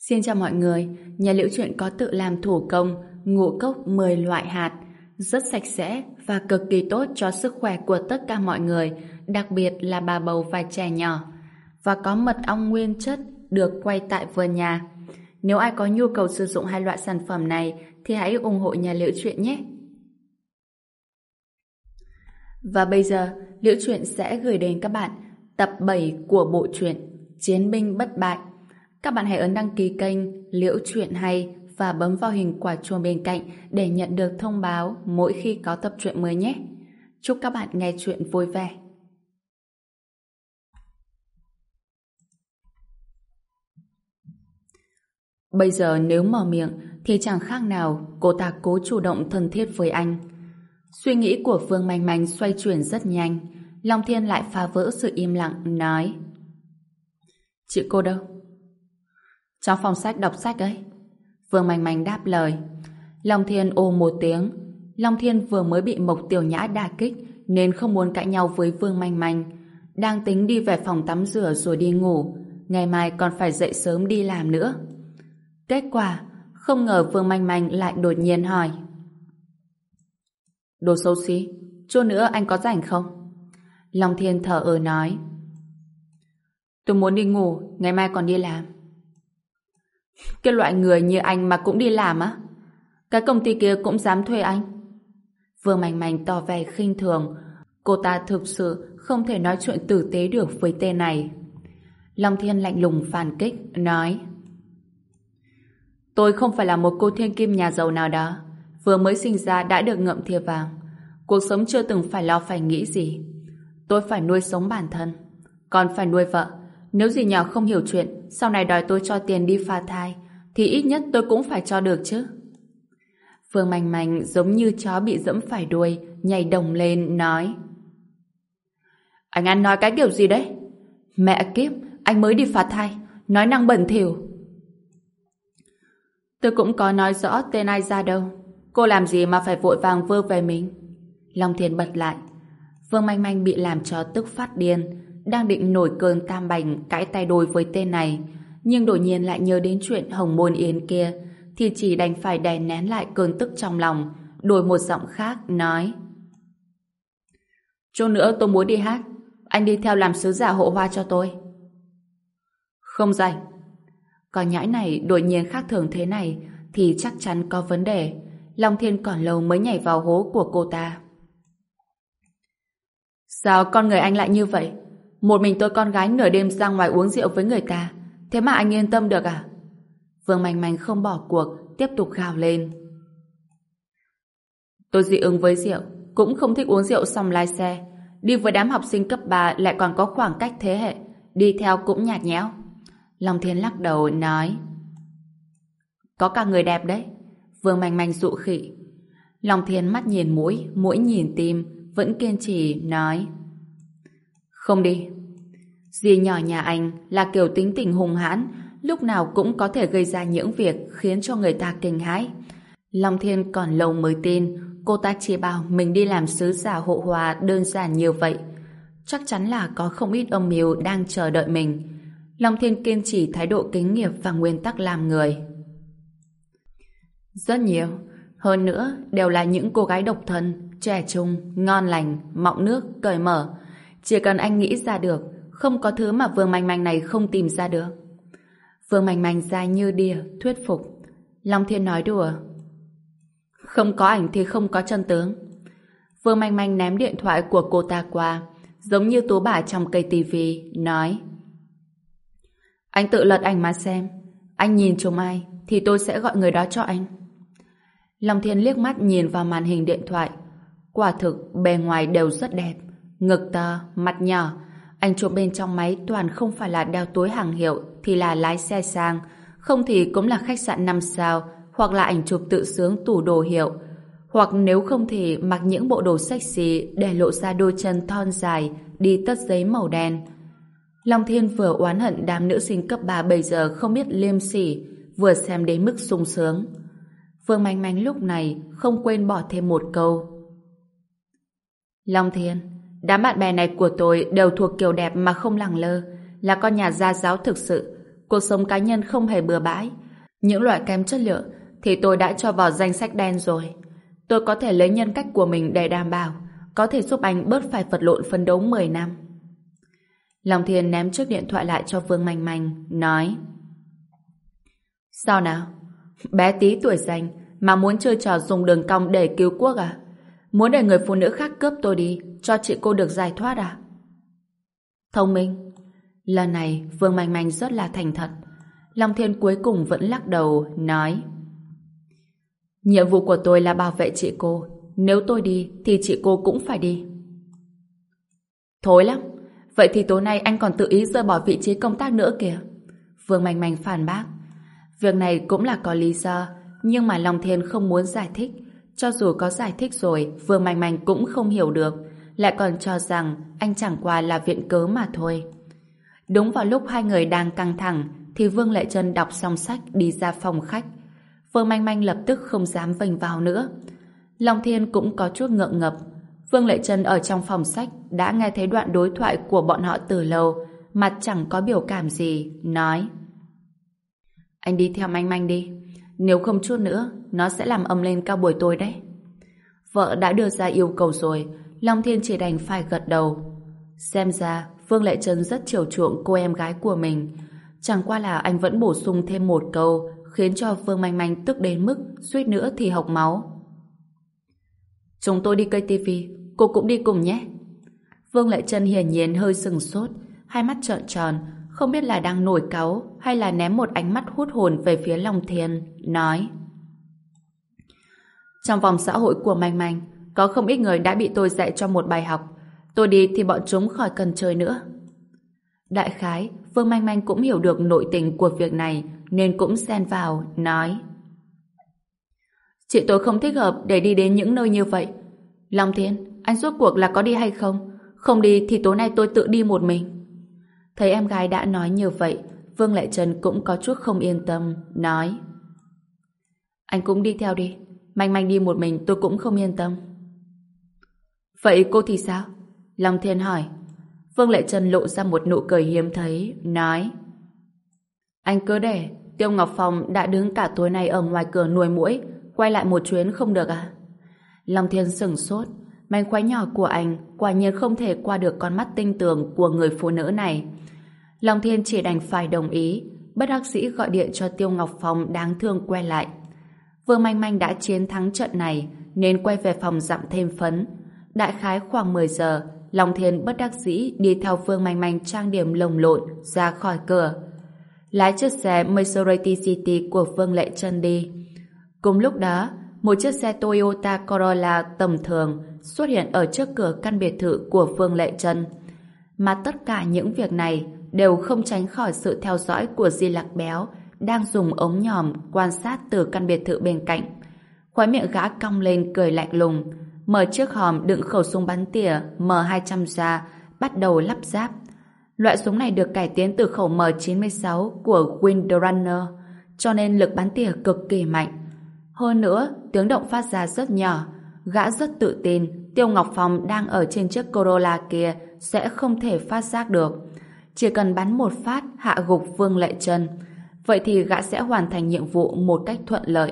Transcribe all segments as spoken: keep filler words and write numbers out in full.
Xin chào mọi người, nhà Liễu Chuyện có tự làm thủ công ngũ cốc mười loại hạt, rất sạch sẽ và cực kỳ tốt cho sức khỏe của tất cả mọi người, đặc biệt là bà bầu và trẻ nhỏ. Và có mật ong nguyên chất được quay tại vườn nhà. Nếu ai có nhu cầu sử dụng hai loại sản phẩm này thì hãy ủng hộ nhà Liễu Chuyện nhé. Và bây giờ, Liễu Chuyện sẽ gửi đến các bạn tập bảy của bộ truyện Chiến binh bất bại. Các bạn hãy ấn đăng ký kênh Liễu Chuyện Hay và bấm vào hình quả chuông bên cạnh để nhận được thông báo mỗi khi có tập truyện mới nhé. Chúc các bạn nghe chuyện vui vẻ. Bây giờ nếu mở miệng thì chẳng khác nào cô ta cố chủ động thân thiết với anh. Suy nghĩ của Phương Manh Manh xoay chuyển rất nhanh. Long Thiên lại phá vỡ sự im lặng, nói: Chị cô đâu? Trong phòng sách đọc sách ấy. Phương Manh Manh đáp lời. Long Thiên ồ một tiếng. Long Thiên vừa mới bị Mộc Tiểu Nhã đả kích nên không muốn cãi nhau với Phương Manh Manh. Đang tính đi về phòng tắm rửa rồi đi ngủ. Ngày mai còn phải dậy sớm đi làm nữa. Kết quả, không ngờ Phương Manh Manh lại đột nhiên hỏi: Đồ xấu xí, chút nữa anh có rảnh không? Long Thiên thở ơ nói: Tôi muốn đi ngủ, ngày mai còn đi làm. Cái loại người như anh mà cũng đi làm á? Cái công ty kia cũng dám thuê anh? Vương Manh Manh tỏ vẻ khinh thường. Cô ta thực sự không thể nói chuyện tử tế được với tên này. Long Thiên lạnh lùng phản kích, nói: Tôi không phải là một cô thiên kim nhà giàu nào đó, vừa mới sinh ra đã được ngậm thìa vàng. Cuộc sống chưa từng phải lo phải nghĩ gì. Tôi phải nuôi sống bản thân, còn phải nuôi vợ. Nếu dì nhỏ không hiểu chuyện, sau này đòi tôi cho tiền đi phá thai, thì ít nhất tôi cũng phải cho được chứ. Phương Manh Manh giống như chó bị dẫm phải đuôi, nhảy đồng lên, nói: Anh ăn nói cái kiểu gì đấy? Mẹ kiếp, anh mới đi phá thai, nói năng bẩn thỉu. Tôi cũng có nói rõ tên ai ra đâu. Cô làm gì mà phải vội vàng vơ về mình? Long Thiên bật lại. Phương Manh Manh bị làm cho tức phát điên, đang định nổi cơn tam bành cãi tay đôi với tên này, nhưng đột nhiên lại nhớ đến chuyện Hồng Môn Yến kia, thì chỉ đành phải đè nén lại cơn tức trong lòng, đổi một giọng khác, nói: Chút nữa tôi muốn đi hát, anh đi theo làm sứ giả hộ hoa cho tôi. Không rảnh. Con nhãi này đột nhiên khác thường thế này thì chắc chắn có vấn đề. Long Thiên còn lâu mới nhảy vào hố của cô ta. Sao con người anh lại như vậy? Một mình tôi con gái nửa đêm ra ngoài uống rượu với người ta, thế mà anh yên tâm được à? Vương Manh Manh không bỏ cuộc, tiếp tục gào lên. Tôi dị ứng với rượu, cũng không thích uống rượu xong lái xe. Đi với đám học sinh cấp ba lại còn có khoảng cách thế hệ, đi theo cũng nhạt nhẽo. Long Thiên lắc đầu, nói: Có cả người đẹp đấy. Vương Manh Manh dụ khị. Long Thiên mắt nhìn mũi, mũi nhìn tim, vẫn kiên trì, nói: Không đi. Dì nhỏ nhà anh là kiểu tính tình hung hãn, lúc nào cũng có thể gây ra những việc khiến cho người ta kinh hãi. Long Thiên còn lâu mới tin cô ta chỉ bảo mình đi làm sứ giả hộ hoa đơn giản như vậy. Chắc chắn là có không ít âm mưu đang chờ đợi mình. Long Thiên kiên trì thái độ kính nghiệp và nguyên tắc làm người. Rất nhiều, hơn nữa đều là những cô gái độc thân, trẻ trung, ngon lành, mọng nước, cởi mở. Chỉ cần anh nghĩ ra được, không có thứ mà Vương Manh Manh này không tìm ra được. Vương Manh Manh ra như đìa, thuyết phục. Long Thiên nói đùa: Không có ảnh thì không có chân tướng. Vương Manh Manh ném điện thoại của cô ta qua, giống như tú bà trong cây tivi, nói: Anh tự lật ảnh mà xem. Anh nhìn trúng ai thì tôi sẽ gọi người đó cho anh. Long Thiên liếc mắt nhìn vào màn hình điện thoại. Quả thực bề ngoài đều rất đẹp, ngực to, mặt nhỏ. Anh chụp bên trong máy toàn không phải là đeo túi hàng hiệu thì là lái xe sang, không thì cũng là khách sạn năm sao, hoặc là ảnh chụp tự sướng tủ đồ hiệu, hoặc nếu không thì mặc những bộ đồ sexy để lộ ra đôi chân thon dài, đi tất giấy màu đen. Long Thiên vừa oán hận đám nữ sinh cấp ba bây giờ không biết liêm sỉ, vừa xem đến mức sung sướng. Vương Manh Manh lúc này không quên bỏ thêm một câu: Long Thiên, đám bạn bè này của tôi đều thuộc kiểu đẹp mà không lẳng lơ, là con nhà gia giáo thực sự. cuộc sống cá nhân không hề bừa bãi. Những loại kém chất lượng thì tôi đã cho vào danh sách đen rồi. Tôi có thể lấy nhân cách của mình để đảm bảo có thể giúp anh bớt phải vật lộn phấn đấu mười năm. Long Thiên ném chiếc điện thoại lại cho Vương Manh Manh, nói: Sao nào? Bé tí tuổi dành mà muốn chơi trò dùng đường cong để cứu quốc à? Muốn để người phụ nữ khác cướp tôi đi, cho chị cô được giải thoát à? Thông minh. Lần này Vương Manh Manh rất là thành thật. Long Thiên cuối cùng vẫn lắc đầu, nói: Nhiệm vụ của tôi là bảo vệ chị cô. Nếu tôi đi thì chị cô cũng phải đi. Thối lắm. Vậy thì tối nay anh còn tự ý rời bỏ vị trí công tác nữa kìa. Vương Manh Manh phản bác. Việc này cũng là có lý do, nhưng mà Long Thiên không muốn giải thích. Cho dù có giải thích rồi, Vương Manh Manh cũng không hiểu được, lại còn cho rằng anh chẳng qua là viện cớ mà thôi. Đúng vào lúc hai người đang căng thẳng thì Vương Lệ Trân đọc xong sách đi ra phòng khách. Vương Manh Manh lập tức không dám vênh vào nữa. Long Thiên cũng có chút ngượng ngập. Vương Lệ Trân ở trong phòng sách đã nghe thấy đoạn đối thoại của bọn họ từ lâu, mặt chẳng có biểu cảm gì, nói: Anh đi theo Manh Manh đi, nếu không chút nữa nó sẽ làm ầm lên cả buổi tối đấy. Vợ đã đưa ra yêu cầu rồi, Long Thiên chỉ đành phải gật đầu. Xem ra Vương Lệ Trân rất chiều chuộng cô em gái của mình. Chẳng qua là anh vẫn bổ sung thêm một câu khiến cho Vương Manh Manh tức đến mức suýt nữa thì hộc máu. Chúng tôi đi cây tivi, cô cũng đi cùng nhé. Vương Lệ Trân hiển nhiên hơi sừng sốt, hai mắt trợn tròn, không biết là đang nổi cáu hay là ném một ánh mắt hút hồn về phía Long Thiên, nói: Trong vòng xã hội của Manh Manh có không ít người đã bị tôi dạy cho một bài học. Tôi đi thì bọn chúng khỏi cần chơi nữa. Đại khái Vương Manh Manh cũng hiểu được nội tình của việc này nên cũng xen vào, nói: Chị tôi không thích hợp để đi đến những nơi như vậy. Long Thiên, anh rốt cuộc là có đi hay không? Không đi thì tối nay tôi tự đi một mình. Thấy em gái đã nói như vậy, Vương Lệ Trân cũng có chút không yên tâm, nói: Anh cũng đi theo đi. Manh Manh đi một mình tôi cũng không yên tâm. Vậy cô thì sao? Long Thiên hỏi. Vương Lệ Trân lộ ra một nụ cười hiếm thấy, nói: Anh cứ để Tiêu Ngọc Phong đã đứng cả tối nay ở ngoài cửa nuôi muỗi, quay lại một chuyến không được à? Long Thiên sửng sốt. Mánh khóe nhỏ của anh quả nhiên không thể qua được con mắt tinh tường của người phụ nữ này. Long Thiên chỉ đành phải đồng ý, bất đắc dĩ gọi điện cho Tiêu Ngọc Phong đáng thương quay lại. Vương Manh Manh đã chiến thắng trận này nên quay về phòng dặm thêm phấn. Đại khái khoảng mười giờ, Long Thiên bất đắc dĩ đi theo Vương Manh Manh trang điểm lồng lộn ra khỏi cửa, lái chiếc xe Maserati City của Vương Lệ Trân đi. Cùng lúc đó, một chiếc xe Toyota Corolla tầm thường xuất hiện ở trước cửa căn biệt thự của Vương Lệ Trân. Mà tất cả những việc này đều không tránh khỏi sự theo dõi của Di Lặc Béo đang dùng ống nhòm quan sát từ căn biệt thự bên cạnh. Khóe miệng gã cong lên cười lạnh lùng, mở chiếc hòm đựng khẩu súng bắn tỉa M hai trăm ra, bắt đầu lắp ráp. Loại súng này được cải tiến từ khẩu M chín mươi sáu của Windrunner, cho nên lực bắn tỉa cực kỳ mạnh. Hơn nữa, tiếng động phát ra rất nhỏ. Gã rất tự tin Tiêu Ngọc Phong đang ở trên chiếc Corolla kia sẽ không thể phát giác được. Chỉ cần bắn một phát hạ gục Vương Lệ Trân, vậy thì gã sẽ hoàn thành nhiệm vụ một cách thuận lợi.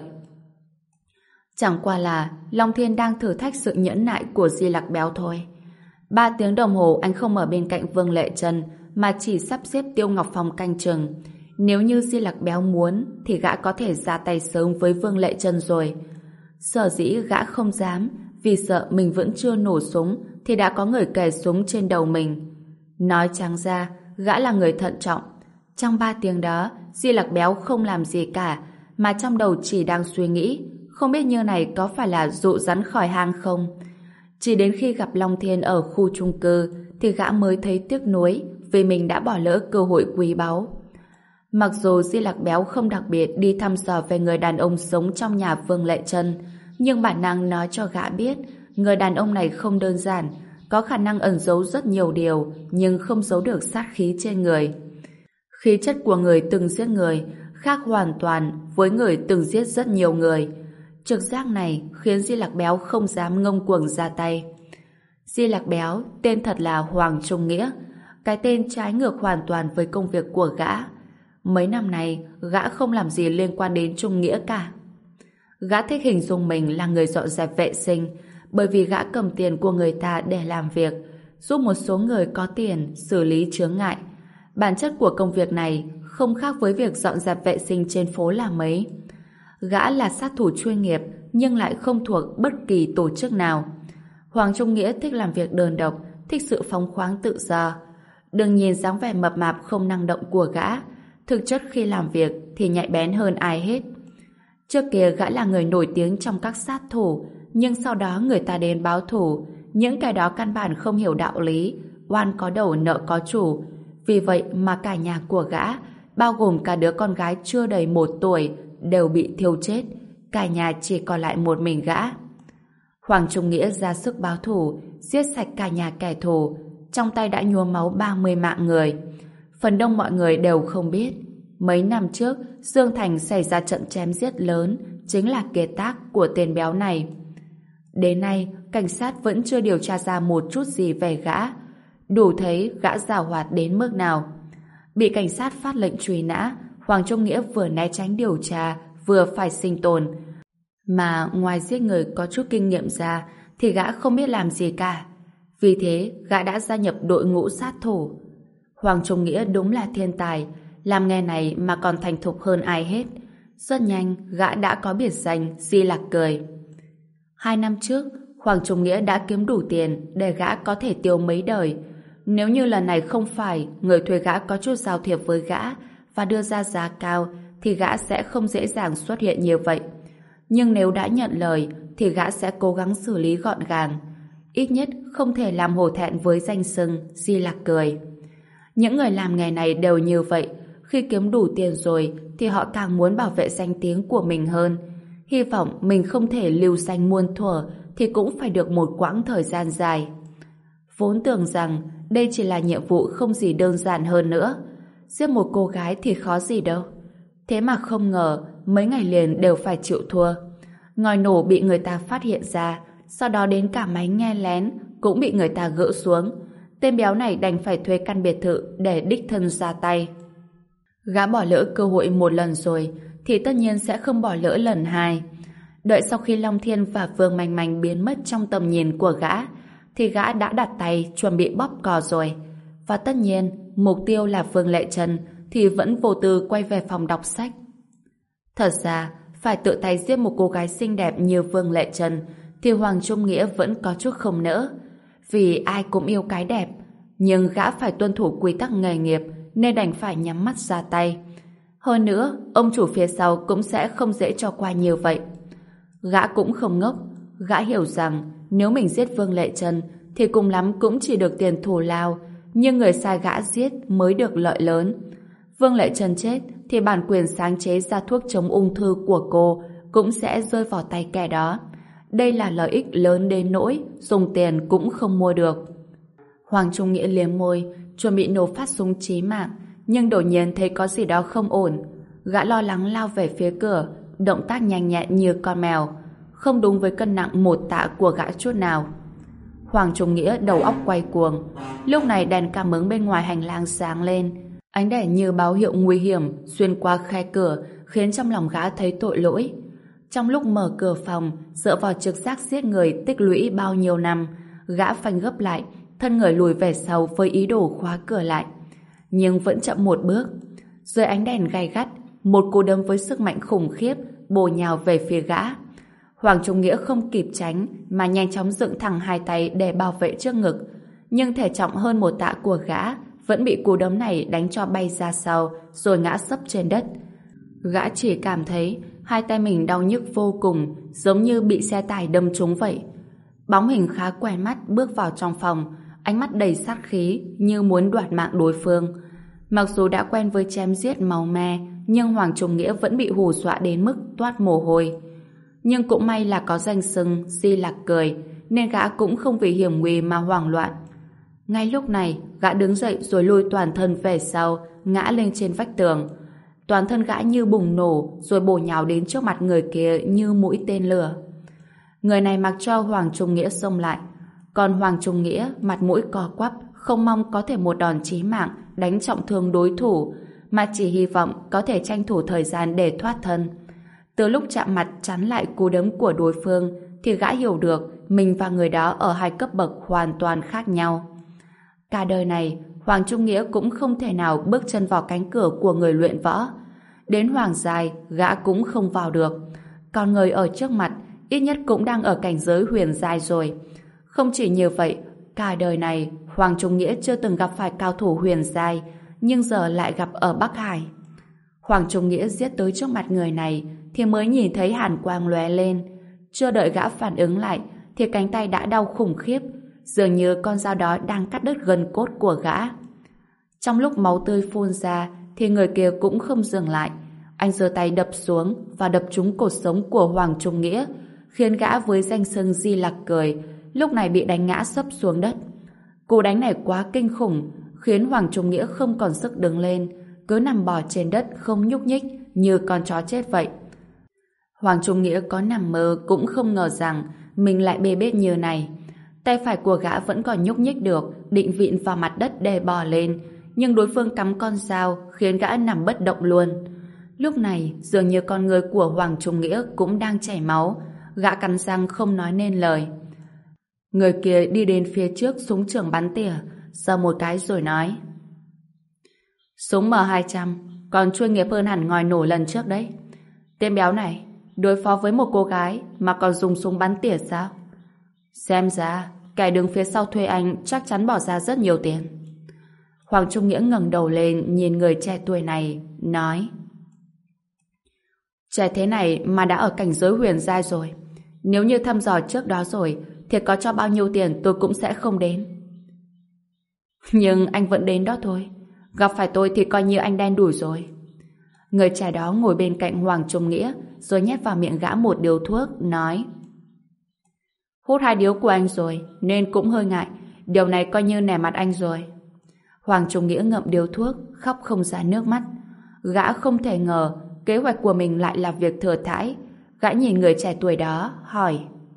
Chẳng qua là Long Thiên đang thử thách sự nhẫn nại của Di Lặc Béo thôi. Ba tiếng đồng hồ anh không ở bên cạnh Vương Lệ Trân mà chỉ sắp xếp Tiêu Ngọc Phong canh chừng. Nếu như Di Lặc Béo muốn thì gã có thể ra tay sớm với Vương Lệ Trân rồi. Sở dĩ gã không dám vì sợ mình vẫn chưa nổ súng thì đã có người kề súng trên đầu mình. Nói trắng ra, gã là người thận trọng. Trong ba tiếng đó, Di Lặc Béo không làm gì cả, mà trong đầu chỉ đang suy nghĩ không biết như này có phải là dụ rắn khỏi hang không. Chỉ đến khi gặp Long Thiên ở khu chung cư thì gã mới thấy tiếc nuối vì mình đã bỏ lỡ cơ hội quý báu. Mặc dù Di Lặc Béo không đặc biệt đi thăm dò về người đàn ông sống trong nhà Vương Lệ Trân, nhưng bản năng nói cho gã biết người đàn ông này không đơn giản, có khả năng ẩn giấu rất nhiều điều nhưng không giấu được sát khí trên người. Khí chất của người từng giết người khác hoàn toàn với người từng giết rất nhiều người. Trực giác này khiến Di Lặc Béo không dám ngông cuồng ra tay. Di Lặc Béo tên thật là Hoàng Trung Nghĩa, cái tên trái ngược hoàn toàn với công việc của gã. Mấy năm này, gã không làm gì liên quan đến Trung Nghĩa cả. Gã thích hình dung mình là người dọn dẹp vệ sinh, bởi vì gã cầm tiền của người ta để làm việc, giúp một số người có tiền xử lý chướng ngại. Bản chất của công việc này không khác với việc dọn dẹp vệ sinh trên phố là mấy. Gã là sát thủ chuyên nghiệp nhưng lại không thuộc bất kỳ tổ chức nào. Hoàng Trung Nghĩa thích làm việc đơn độc, thích sự phóng khoáng tự do. Đừng nhìn dáng vẻ mập mạp không năng động của gã, thực chất khi làm việc thì nhạy bén hơn ai hết. Trước kia gã là người nổi tiếng trong các sát thủ, nhưng sau đó người ta đến báo thù. Những kẻ đó căn bản không hiểu đạo lý, oan có đầu nợ có chủ. Vì vậy mà cả nhà của gã, bao gồm cả đứa con gái chưa đầy một tuổi, đều bị thiêu chết. Cả nhà chỉ còn lại một mình gã. Hoàng Trung Nghĩa ra sức báo thù, giết sạch cả nhà kẻ thù, trong tay đã nhuốm máu ba mươi mạng người. Phần đông mọi người đều không biết, mấy năm trước Dương Thành xảy ra trận chém giết lớn, chính là kiệt tác của tên béo này. Đến nay, cảnh sát vẫn chưa điều tra ra một chút gì về gã, đủ thấy gã giàu hoạt đến mức nào. Bị cảnh sát phát lệnh truy nã, Hoàng Trung Nghĩa vừa né tránh điều tra, vừa phải sinh tồn. Mà ngoài giết người có chút kinh nghiệm ra, thì gã không biết làm gì cả. Vì thế, gã đã gia nhập đội ngũ sát thủ. Hoàng Trung Nghĩa đúng là thiên tài, làm nghề này mà còn thành thục hơn ai hết. Rất nhanh, gã đã có biệt danh Di Lạc Cười. Hai năm trước, Hoàng Trung Nghĩa đã kiếm đủ tiền để gã có thể tiêu mấy đời. Nếu như lần này không phải người thuê gã có chút giao thiệp với gã và đưa ra giá cao, thì gã sẽ không dễ dàng xuất hiện như vậy. Nhưng nếu đã nhận lời, thì gã sẽ cố gắng xử lý gọn gàng. Ít nhất không thể làm hổ thẹn với danh xưng Di Lạc Cười. Những người làm nghề này đều như vậy. Khi kiếm đủ tiền rồi thì họ càng muốn bảo vệ danh tiếng của mình hơn. Hy vọng mình không thể lưu danh muôn thuở thì cũng phải được một quãng thời gian dài. Vốn tưởng rằng đây chỉ là nhiệm vụ không gì đơn giản hơn nữa. Giết một cô gái thì khó gì đâu. Thế mà không ngờ mấy ngày liền đều phải chịu thua. Ngòi nổ bị người ta phát hiện ra, sau đó đến cả máy nghe lén cũng bị người ta gỡ xuống. Tên béo này đành phải thuê căn biệt thự để đích thân ra tay. Gã bỏ lỡ cơ hội một lần rồi thì tất nhiên sẽ không bỏ lỡ lần hai. Đợi sau khi Long Thiên và Vương Manh Manh biến mất trong tầm nhìn của gã thì gã đã đặt tay chuẩn bị bóp cò rồi. Và tất nhiên mục tiêu là Vương Lệ Trân thì vẫn vô tư quay về phòng đọc sách. Thật ra phải tự tay giết một cô gái xinh đẹp như Vương Lệ Trân thì Hoàng Trung Nghĩa vẫn có chút không nỡ. Vì ai cũng yêu cái đẹp, nhưng gã phải tuân thủ quy tắc nghề nghiệp nên đành phải nhắm mắt ra tay. Hơn nữa, ông chủ phía sau cũng sẽ không dễ cho qua như vậy. Gã cũng không ngốc, gã hiểu rằng nếu mình giết Vương Lệ Trân thì cùng lắm cũng chỉ được tiền thù lao, nhưng người sai gã giết mới được lợi lớn. Vương Lệ Trân chết thì bản quyền sáng chế ra thuốc chống ung thư của cô cũng sẽ rơi vào tay kẻ đó. Đây là lợi ích lớn đến nỗi dùng tiền cũng không mua được. Hoàng Trung Nghĩa liếm môi, chuẩn bị nổ phát súng chí mạng, nhưng đột nhiên thấy có gì đó không ổn. Gã lo lắng lao về phía cửa, động tác nhanh nhẹn như con mèo, không đúng với cân nặng một tạ của gã chút nào. Hoàng Trung Nghĩa đầu óc quay cuồng. Lúc này đèn cảm ứng bên ngoài hành lang sáng lên, ánh đèn như báo hiệu nguy hiểm xuyên qua khe cửa, khiến trong lòng gã thấy tội lỗi. Trong lúc mở cửa phòng, dựa vào trực giác giết người tích lũy bao nhiêu năm, gã phanh gấp lại, thân người lùi về sau với ý đồ khóa cửa lại. Nhưng vẫn chậm một bước. Dưới ánh đèn gay gắt, một cú đấm với sức mạnh khủng khiếp bổ nhào về phía gã. Hoàng Trung Nghĩa không kịp tránh mà nhanh chóng dựng thẳng hai tay để bảo vệ trước ngực. Nhưng thể trọng hơn một tạ của gã vẫn bị cú đấm này đánh cho bay ra sau rồi ngã sấp trên đất. Gã chỉ cảm thấy hai tay mình đau nhức vô cùng, giống như bị xe tải đâm trúng vậy. Bóng hình khá quen mắt bước vào trong phòng, ánh mắt đầy sát khí như muốn đoạt mạng đối phương. Mặc dù đã quen với chém giết máu me, nhưng Hoàng Trung Nghĩa vẫn bị hù dọa đến mức toát mồ hôi. Nhưng cũng may là có danh xưng Di Lạc Cười, nên gã cũng không vì hiểm nguy mà hoảng loạn. Ngay lúc này, gã đứng dậy rồi lùi toàn thân về sau, ngã lên trên vách tường. Toàn thân gã như bùng nổ rồi bổ nhào đến trước mặt người kia như mũi tên lửa. Người này mặc cho Hoàng Trung Nghĩa xông lại, còn Hoàng Trung Nghĩa mặt mũi co quắp, không mong có thể một đòn chí mạng đánh trọng thương đối thủ, mà chỉ hy vọng có thể tranh thủ thời gian để thoát thân. Từ lúc chạm mặt chắn lại cú đấm của đối phương thì gã hiểu được mình và người đó ở hai cấp bậc hoàn toàn khác nhau. Cả đời này, Hoàng Trung Nghĩa cũng không thể nào bước chân vào cánh cửa của người luyện võ. Đến Hoàng Giai, gã cũng không vào được. Còn người ở trước mặt, ít nhất cũng đang ở cảnh giới huyền giai rồi. Không chỉ như vậy, cả đời này, Hoàng Trung Nghĩa chưa từng gặp phải cao thủ huyền giai, nhưng giờ lại gặp ở Bắc Hải. Hoàng Trung Nghĩa giết tới trước mặt người này, thì mới nhìn thấy hàn quang lóe lên. Chưa đợi gã phản ứng lại, thì cánh tay đã đau khủng khiếp, dường như con dao đó đang cắt đứt gân cốt của gã. Trong lúc máu tươi phun ra, thì người kia cũng không dừng lại. Anh giơ tay đập xuống và đập trúng cột sống của Hoàng Trung Nghĩa, khiến gã với danh xưng Di Lặc Cười lúc này bị đánh ngã sấp xuống đất. Cú đánh này quá kinh khủng, khiến Hoàng Trung Nghĩa không còn sức đứng lên, cứ nằm bò trên đất không nhúc nhích như con chó chết vậy. Hoàng Trung Nghĩa có nằm mơ cũng không ngờ rằng mình lại bê bết như này. Tay phải của gã vẫn còn nhúc nhích được, định vịn vào mặt đất để bò lên, nhưng đối phương cắm con dao khiến gã nằm bất động luôn. Lúc này dường như con người của Hoàng Trung Nghĩa cũng đang chảy máu, gã cắn răng không nói nên lời. Người kia đi đến phía trước súng trường bắn tỉa, giơ một cái rồi nói: Súng M hai trăm còn chuyên nghiệp hơn hẳn ngòi nổ lần trước đấy. Tên béo này đối phó với một cô gái mà còn dùng súng bắn tỉa sao? Xem ra kẻ đứng phía sau thuê anh chắc chắn bỏ ra rất nhiều tiền. Hoàng Trung Nghĩa ngẩng đầu lên nhìn người trẻ tuổi này, nói: Trẻ thế này mà đã ở cảnh giới huyền giai rồi. Nếu như thăm dò trước đó rồi thì có cho bao nhiêu tiền tôi cũng sẽ không đến. Nhưng anh vẫn đến đó thôi. Gặp phải tôi thì coi như anh đen đủi rồi. Người trẻ đó ngồi bên cạnh Hoàng Trung Nghĩa rồi nhét vào miệng gã một điếu thuốc, nói: Hút hai điếu của anh rồi nên cũng hơi ngại. Điều này coi như nể mặt anh rồi. Hoàng Trung Nghĩa ngậm điếu thuốc, khóc không ra nước mắt. Gã không thể ngờ kế hoạch của mình lại là việc thừa thãi. Gã nhìn người trẻ tuổi đó, hỏi: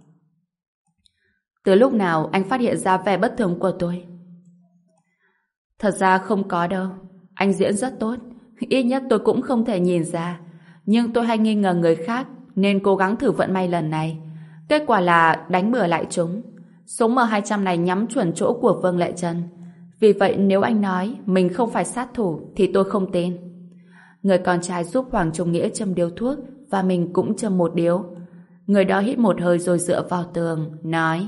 Từ lúc nào anh phát hiện ra vẻ bất thường của tôi? Thật ra không có đâu. Anh diễn rất tốt. Ít nhất tôi cũng không thể nhìn ra. Nhưng tôi hay nghi ngờ người khác nên cố gắng thử vận may lần này. Kết quả là đánh bừa lại chúng. Súng M hai trăm này nhắm chuẩn chỗ của Vương Lệ Trân. Vì vậy nếu anh nói mình không phải sát thủ thì tôi không tin. Người con trai giúp Hoàng Trung Nghĩa châm điếu thuốc và mình cũng châm một điếu. Người đó hít một hơi rồi dựa vào tường, nói: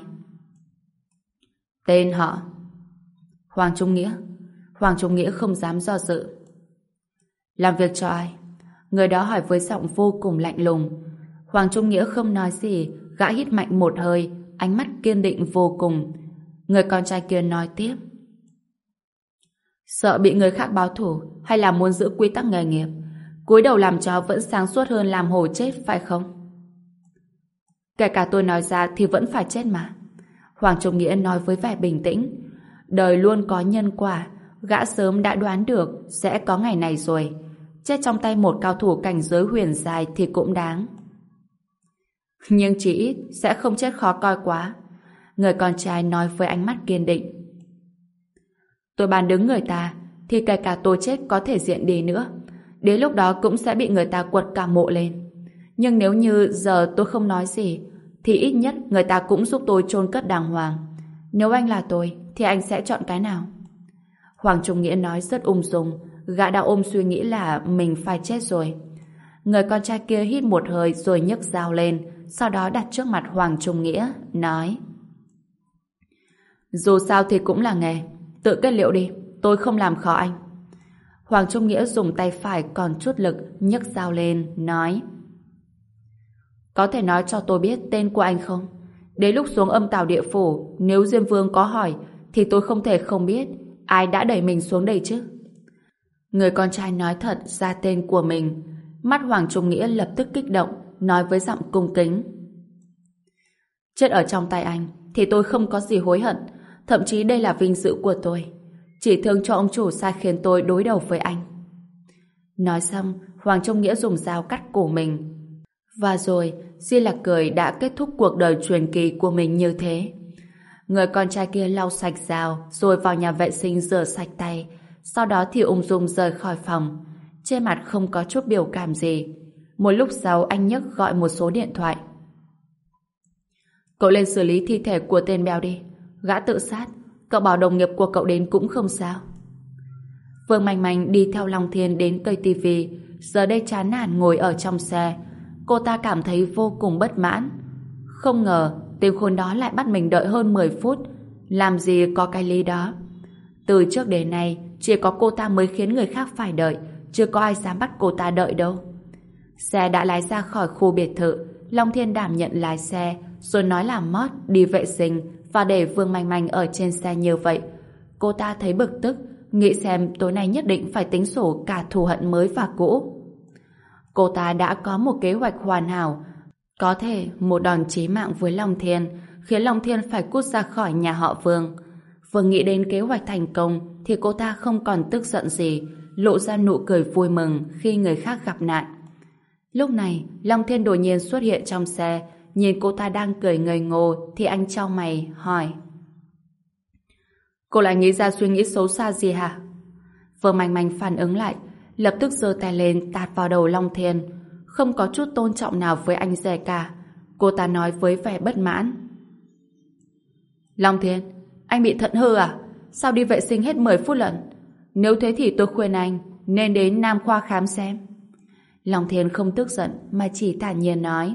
Tên họ? Hoàng Trung Nghĩa. Hoàng Trung Nghĩa không dám do dự. Làm việc cho ai? Người đó hỏi với giọng vô cùng lạnh lùng. Hoàng Trung Nghĩa không nói gì, gã hít mạnh một hơi, ánh mắt kiên định vô cùng. Người con trai kia nói tiếp: Sợ bị người khác báo thù hay là muốn giữ quy tắc nghề nghiệp? Cúi đầu làm chó vẫn sáng suốt hơn làm hổ chết, phải không? Kể cả tôi nói ra thì vẫn phải chết mà. Hoàng Trung Nghĩa nói với vẻ bình tĩnh. Đời luôn có nhân quả, gã sớm đã đoán được sẽ có ngày này rồi. Chết trong tay một cao thủ cảnh giới huyền giai thì cũng đáng. Nhưng chỉ ít sẽ không chết khó coi quá. Người con trai nói với ánh mắt kiên định. Tôi bàn đứng người ta thì kể cả tôi chết có thể diện đi nữa. Đến lúc đó cũng sẽ bị người ta quật cả mộ lên. Nhưng nếu như giờ tôi không nói gì thì ít nhất người ta cũng giúp tôi chôn cất đàng hoàng. Nếu anh là tôi thì anh sẽ chọn cái nào? Hoàng Trung Nghĩa nói rất ung dung. Gã đã ôm suy nghĩ là mình phải chết rồi. Người con trai kia hít một hơi rồi nhấc dao lên, sau đó đặt trước mặt Hoàng Trung Nghĩa, nói: Dù sao thì cũng là nghề, tự kết liễu đi, tôi không làm khó anh. Hoàng Trung Nghĩa dùng tay phải còn chút lực nhấc dao lên, nói: Có thể nói cho tôi biết tên của anh không? Đến lúc xuống âm tào địa phủ, nếu Diêm Vương có hỏi thì tôi không thể không biết ai đã đẩy mình xuống đây chứ. Người con trai nói thật ra tên của mình. Mắt Hoàng Trung Nghĩa lập tức kích động, nói với giọng cung kính: Chết ở trong tay anh thì tôi không có gì hối hận. Thậm chí đây là vinh dự của tôi. Chỉ thương cho ông chủ sai khiến tôi đối đầu với anh. Nói xong, Hoàng Trung Nghĩa dùng dao cắt cổ mình. Và rồi, Di Lặc Cười đã kết thúc cuộc đời truyền kỳ của mình như thế. Người con trai kia lau sạch dao rồi vào nhà vệ sinh rửa sạch tay. Sau đó thì ung dung rời khỏi phòng. trên mặt không có chút biểu cảm gì. Một lúc sau anh nhấc gọi một số điện thoại. Cậu lên xử lý thi thể của tên béo đi. Gã tự sát, cậu bảo đồng nghiệp của cậu đến cũng không sao. Vương Manh Manh đi theo Long Thiên đến cây tivi, giờ đây chán nản ngồi ở trong xe. Cô ta cảm thấy vô cùng bất mãn. Không ngờ tên khốn đó lại bắt mình đợi hơn mười phút. Làm gì có cái lý đó. Từ trước đến nay chỉ có cô ta mới khiến người khác phải đợi, chưa có ai dám bắt cô ta đợi đâu. Xe đã lái ra khỏi khu biệt thự. Long Thiên đảm nhận lái xe, rồi nói là mót đi vệ sinh và để Vương Manh Manh ở trên xe như vậy. Cô ta thấy bực tức, nghĩ xem tối nay nhất định phải tính sổ cả thù hận mới và cũ. Cô ta đã có một kế hoạch hoàn hảo, có thể một đòn chí mạng với Long Thiên, khiến Long Thiên phải cút ra khỏi nhà họ Vương. Vừa nghĩ đến kế hoạch thành công thì cô ta không còn tức giận gì, lộ ra nụ cười vui mừng khi người khác gặp nạn. Lúc này, Long Thiên đột nhiên xuất hiện trong xe, nhìn cô ta đang cười ngây ngô thì anh chau mày hỏi: Cô lại nghĩ ra suy nghĩ xấu xa gì hả? Vương Manh Manh phản ứng lại, lập tức giơ tay lên tát vào đầu Long Thiên, không có chút tôn trọng nào với anh rể cả. Cô ta nói với vẻ bất mãn: Long Thiên, anh bị thận hư à? Sao đi vệ sinh hết mười phút lận? Nếu thế thì tôi khuyên anh nên đến Nam Khoa khám xem. Long Thiên không tức giận mà chỉ thản nhiên nói: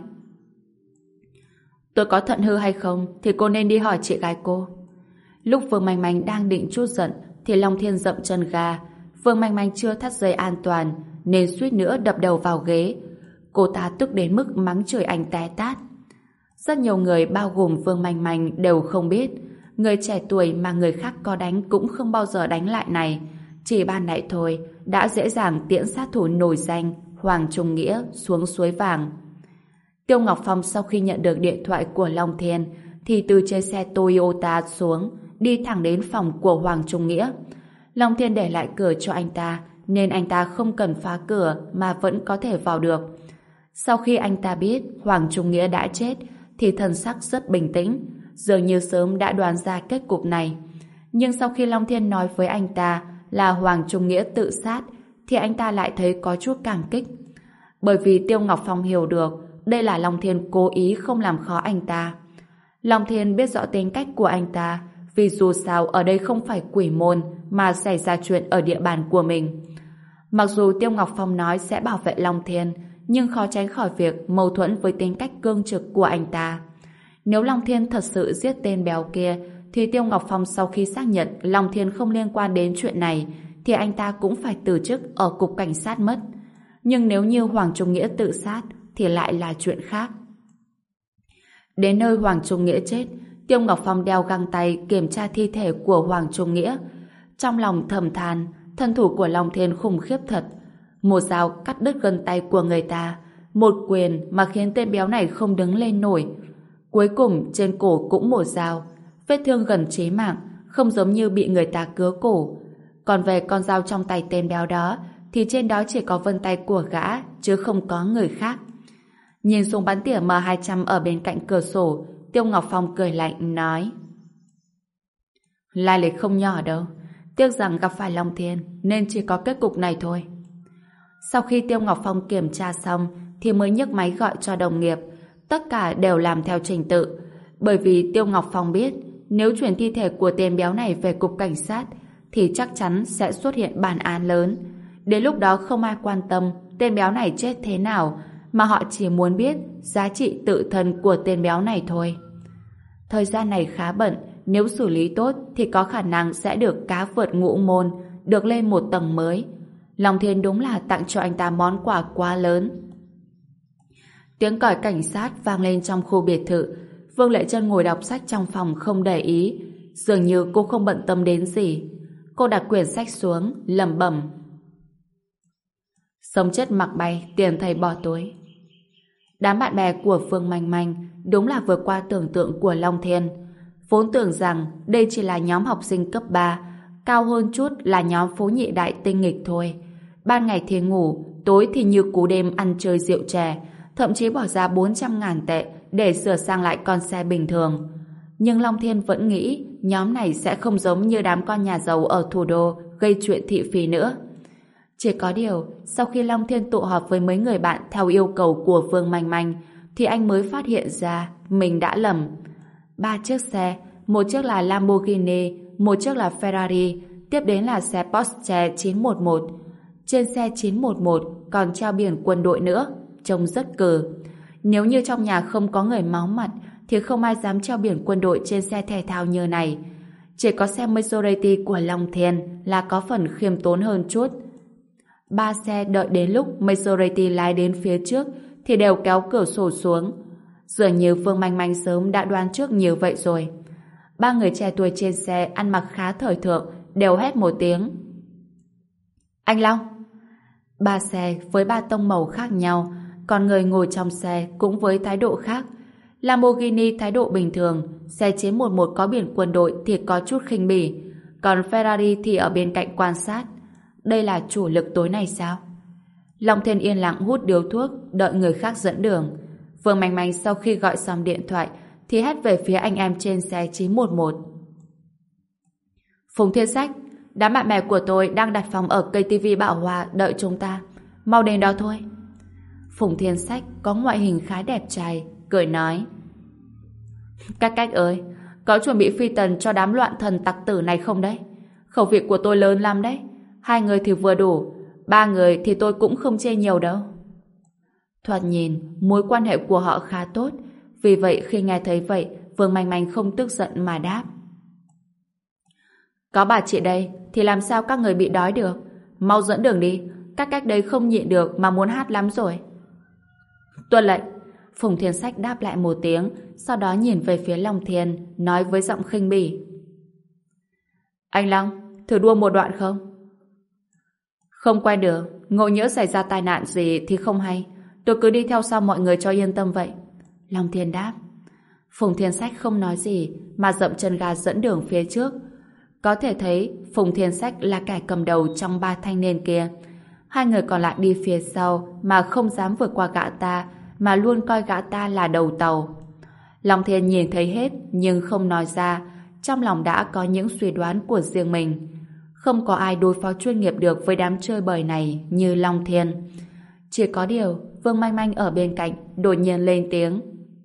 Tôi có thận hư hay không thì cô nên đi hỏi chị gái cô. Lúc Vương Manh Manh đang định chút giận thì Long Thiên dậm chân ga. Vương Manh Manh chưa thắt dây an toàn nên suýt nữa đập đầu vào ghế. Cô ta tức đến mức mắng chửi anh té tát. Rất nhiều người bao gồm Vương Manh Manh đều không biết người trẻ tuổi mà người khác có đánh cũng không bao giờ đánh lại này. Chỉ ban nãy thôi đã dễ dàng tiễn sát thủ nổi danh Hoàng Trung Nghĩa xuống suối vàng. Tiêu Ngọc Phong sau khi nhận được điện thoại của Long Thiên thì từ trên xe Toyota xuống, đi thẳng đến phòng của Hoàng Trung Nghĩa. Long Thiên để lại cửa cho anh ta nên anh ta không cần phá cửa mà vẫn có thể vào được. Sau khi anh ta biết Hoàng Trung Nghĩa đã chết thì thần sắc rất bình tĩnh, dường như sớm đã đoán ra kết cục này. Nhưng sau khi Long Thiên nói với anh ta là Hoàng Trung Nghĩa tự sát thì anh ta lại thấy có chút cảm kích. Bởi vì Tiêu Ngọc Phong hiểu được đây là Long Thiên cố ý không làm khó anh ta. Long Thiên biết rõ tính cách của anh ta, vì dù sao ở đây không phải quỷ môn mà xảy ra chuyện ở địa bàn của mình. Mặc dù Tiêu Ngọc Phong nói sẽ bảo vệ Long Thiên, nhưng khó tránh khỏi việc mâu thuẫn với tính cách cương trực của anh ta. Nếu Long Thiên thật sự giết tên béo kia, thì Tiêu Ngọc Phong sau khi xác nhận Long Thiên không liên quan đến chuyện này, thì anh ta cũng phải từ chức ở cục cảnh sát mất. Nhưng nếu như Hoàng Trung Nghĩa tự sát, thì lại là chuyện khác. Đến nơi Hoàng Trung Nghĩa chết, Tiêu Ngọc Phong đeo găng tay kiểm tra thi thể của Hoàng Trung Nghĩa. Trong lòng thầm than, thân thủ của Long Thiên khủng khiếp thật. Một dao cắt đứt gân tay của người ta, một quyền mà khiến tên béo này không đứng lên nổi. Cuối cùng trên cổ cũng một dao, vết thương gần chí mạng, không giống như bị người ta cứa cổ. Còn về con dao trong tay tên béo đó, thì trên đó chỉ có vân tay của gã, chứ không có người khác. Nhìn súng bắn tỉa M hai trăm ở bên cạnh cửa sổ, Tiêu Ngọc Phong cười lạnh nói: lai lịch không nhỏ đâu, tiếc rằng gặp phải Long Thiên nên chỉ có kết cục này thôi. Sau khi Tiêu Ngọc Phong kiểm tra xong thì mới nhấc máy gọi cho đồng nghiệp. Tất cả đều làm theo trình tự, bởi vì Tiêu Ngọc Phong biết nếu chuyển thi thể của tên béo này về cục cảnh sát thì chắc chắn sẽ xuất hiện bản án lớn. Đến lúc đó không ai quan tâm tên béo này chết thế nào, mà họ chỉ muốn biết giá trị tự thân của tên béo này thôi. Thời gian này khá bận, nếu xử lý tốt thì có khả năng sẽ được cá vượt ngũ môn, được lên một tầng mới. Long Thiên đúng là tặng cho anh ta món quà quá lớn. Tiếng còi cảnh sát vang lên trong khu biệt thự. Vương Lệ Trân ngồi đọc sách trong phòng không để ý, dường như cô không bận tâm đến gì. Cô đặt quyển sách xuống, lẩm bẩm: sống chết mặc bay, tiền thầy bỏ túi. Đám bạn bè của Vương Manh Manh đúng là vượt qua tưởng tượng của Long Thiên. Vốn tưởng rằng đây chỉ là nhóm học sinh cấp ba, cao hơn chút là nhóm phố nhị đại tinh nghịch thôi. Ban ngày thì ngủ, tối thì như cú đêm ăn chơi rượu chè, thậm chí bỏ ra bốn trăm ngàn tệ để sửa sang lại con xe bình thường. Nhưng Long Thiên vẫn nghĩ nhóm này sẽ không giống như đám con nhà giàu ở thủ đô gây chuyện thị phi nữa. Chỉ có điều, sau khi Long Thiên tụ họp với mấy người bạn theo yêu cầu của Vương Manh Manh, thì anh mới phát hiện ra mình đã lầm. Ba chiếc xe, một chiếc là Lamborghini, một chiếc là Ferrari, tiếp đến là xe Porsche chín một một. Trên xe chín một một còn treo biển quân đội nữa, trông rất cừ. Nếu như trong nhà không có người máu mặt, thì không ai dám treo biển quân đội trên xe thể thao như này. Chỉ có xe Maserati của Long Thiên là có phần khiêm tốn hơn chút. Ba xe đợi đến lúc Maserati lái đến phía trước thì đều kéo cửa sổ xuống. Dường như Vương Manh Manh sớm đã đoán trước nhiều vậy rồi. Ba người trẻ tuổi trên xe ăn mặc khá thời thượng đều hét một tiếng. Anh Long! Ba xe với ba tông màu khác nhau, còn người ngồi trong xe cũng với thái độ khác. Lamborghini thái độ bình thường, xe chín một một có biển quân đội thì có chút khinh bỉ, còn Ferrari thì ở bên cạnh quan sát. Đây là chủ lực tối nay sao? Long Thiên yên lặng hút điếu thuốc, đợi người khác dẫn đường. Vương Manh Manh sau khi gọi xong điện thoại thì hét về phía anh em trên xe chín một một. Phùng Thiên Sách, đám bạn bè của tôi đang đặt phòng ở cây tivi Bảo Hòa đợi chúng ta. Mau đến đó thôi. Phùng Thiên Sách có ngoại hình khá đẹp trai, cười nói. Cách cách ơi, có chuẩn bị phi tần cho đám loạn thần tặc tử này không đấy? Khẩu vị của tôi lớn lắm đấy. Hai người thì vừa đủ, ba người thì tôi cũng không chê nhiều đâu. Thoạt nhìn, mối quan hệ của họ khá tốt, vì vậy khi nghe thấy vậy, Vương Manh Manh không tức giận mà đáp. Có bà chị đây, thì làm sao các người bị đói được? Mau dẫn đường đi, các cách đây không nhịn được mà muốn hát lắm rồi. Tuân lệnh. Phùng Thiên Sách đáp lại một tiếng, sau đó nhìn về phía Long Thiên, nói với giọng khinh bỉ. Anh Long, thử đua một đoạn không? Không quen được, ngộ nhỡ xảy ra tai nạn gì thì không hay. Tôi cứ đi theo sau mọi người cho yên tâm vậy. Long Thiên đáp. Phùng Thiên Sách không nói gì, mà dậm chân ga dẫn đường phía trước. Có thể thấy Phùng Thiên Sách là kẻ cầm đầu trong ba thanh niên kia. Hai người còn lại đi phía sau mà không dám vượt qua gã ta, mà luôn coi gã ta là đầu tàu. Long Thiên nhìn thấy hết nhưng không nói ra, trong lòng đã có những suy đoán của riêng mình. Không có ai đối phó chuyên nghiệp được với đám chơi bời này như Long Thiên. Chỉ có điều Vương Manh Manh ở bên cạnh đột nhiên lên tiếng.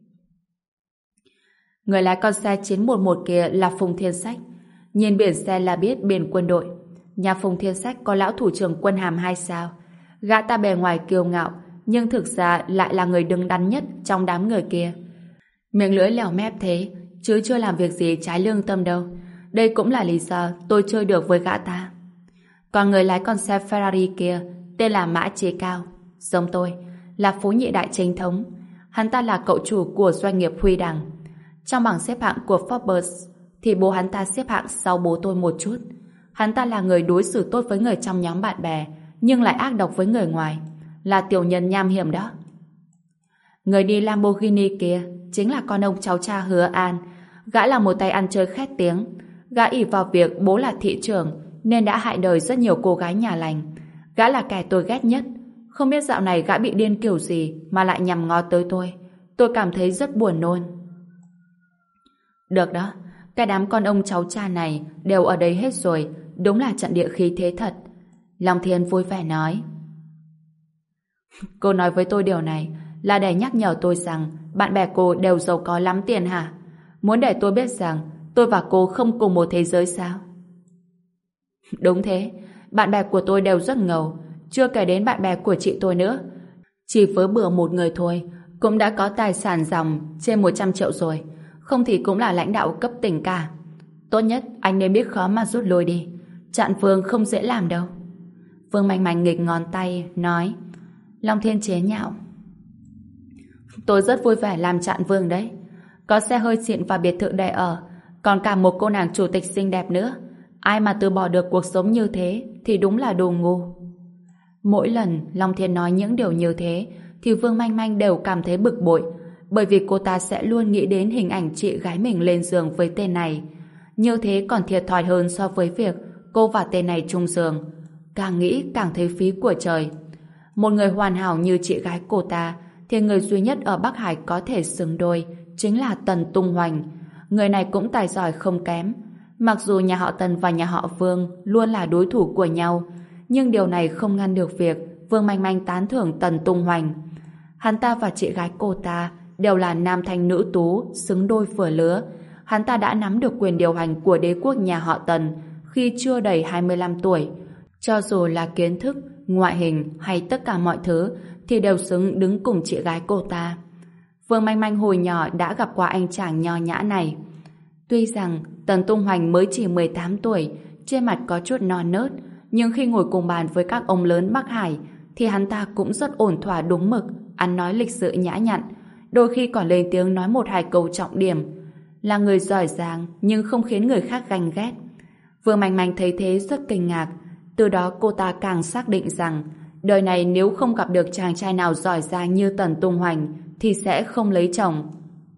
Người lái con xe chín một một kia là Phùng Thiên Sách. Nhìn biển xe là biết biển quân đội. Nhà Phùng Thiên Sách có lão thủ trưởng quân hàm hai sao. Gã ta bề ngoài kiêu ngạo, nhưng thực ra lại là người đứng đắn nhất trong đám người kia. Miệng lưỡi lèo mép thế, chứ chưa làm việc gì trái lương tâm đâu. Đây cũng là lý do tôi chơi được với gã ta. Còn người lái con xe Ferrari kia tên là Mã Chí Cao, giống tôi, là phú nhị đại chính thống. Hắn ta là cậu chủ của doanh nghiệp Huy Đằng. Trong bảng xếp hạng của Forbes thì bố hắn ta xếp hạng sau bố tôi một chút. Hắn ta là người đối xử tốt với người trong nhóm bạn bè, nhưng lại ác độc với người ngoài, là tiểu nhân nham hiểm đó. Người đi Lamborghini kia chính là con ông cháu cha Hứa An. Gã là một tay ăn chơi khét tiếng. Gã ỷ vào việc bố là thị trưởng nên đã hại đời rất nhiều cô gái nhà lành. Gã là kẻ tôi ghét nhất. Không biết dạo này gã bị điên kiểu gì mà lại nhằm ngó tới tôi. Tôi cảm thấy rất buồn nôn. Được đó, cái đám con ông cháu cha này đều ở đây hết rồi. Đúng là trận địa khí thế thật. Long Thiên vui vẻ nói. Cô nói với tôi điều này là để nhắc nhở tôi rằng bạn bè cô đều giàu có lắm tiền hả? Muốn để tôi biết rằng tôi và cô không cùng một thế giới sao? Đúng thế, bạn bè của tôi đều rất ngầu, chưa kể đến bạn bè của chị tôi nữa. Chỉ với bừa một người thôi cũng đã có tài sản dòng trên một trăm triệu rồi, không thì cũng là lãnh đạo cấp tỉnh cả. Tốt nhất anh nên biết khó mà rút lui đi. Chặn Vương không dễ làm đâu. Vương Manh Manh nghịch ngón tay nói. Long Thiên chế nhạo. Tôi rất vui vẻ làm chặn Vương đấy. Có xe hơi xịn và biệt thự để ở, còn cả một cô nàng chủ tịch xinh đẹp nữa. Ai mà từ bỏ được cuộc sống như thế thì đúng là đồ ngu. Mỗi lần Long Thiên nói những điều như thế thì Vương Manh Manh đều cảm thấy bực bội, bởi vì cô ta sẽ luôn nghĩ đến hình ảnh chị gái mình lên giường với tên này. Như thế còn thiệt thòi hơn so với việc cô và tên này chung giường. Càng nghĩ càng thấy phí của trời. Một người hoàn hảo như chị gái cô ta thì người duy nhất ở Bắc Hải có thể xứng đôi chính là Tần Tung Hoành. Người này cũng tài giỏi không kém. Mặc dù nhà họ Tần và nhà họ Vương luôn là đối thủ của nhau, nhưng điều này không ngăn được việc Vương Manh Manh tán thưởng Tần Tung Hoành. Hắn ta và chị gái cô ta đều là nam thanh nữ tú, xứng đôi vừa lứa. Hắn ta đã nắm được quyền điều hành của đế quốc nhà họ Tần khi chưa đầy hai mươi lăm tuổi. Cho dù là kiến thức, ngoại hình hay tất cả mọi thứ thì đều xứng đứng cùng chị gái cô ta. Vương Manh Manh hồi nhỏ đã gặp qua anh chàng nho nhã này. Tuy rằng Tần Tung Hoành mới chỉ mười tám tuổi, trên mặt có chút non nớt, nhưng khi ngồi cùng bàn với các ông lớn Bắc Hải thì hắn ta cũng rất ổn thỏa đúng mực, ăn nói lịch sự nhã nhặn, đôi khi còn lên tiếng nói một hai câu trọng điểm. Là người giỏi giang nhưng không khiến người khác ganh ghét. Vương Manh Manh thấy thế rất kinh ngạc. Từ đó cô ta càng xác định rằng đời này nếu không gặp được chàng trai nào giỏi giang như Tần Tung Hoành thì sẽ không lấy chồng.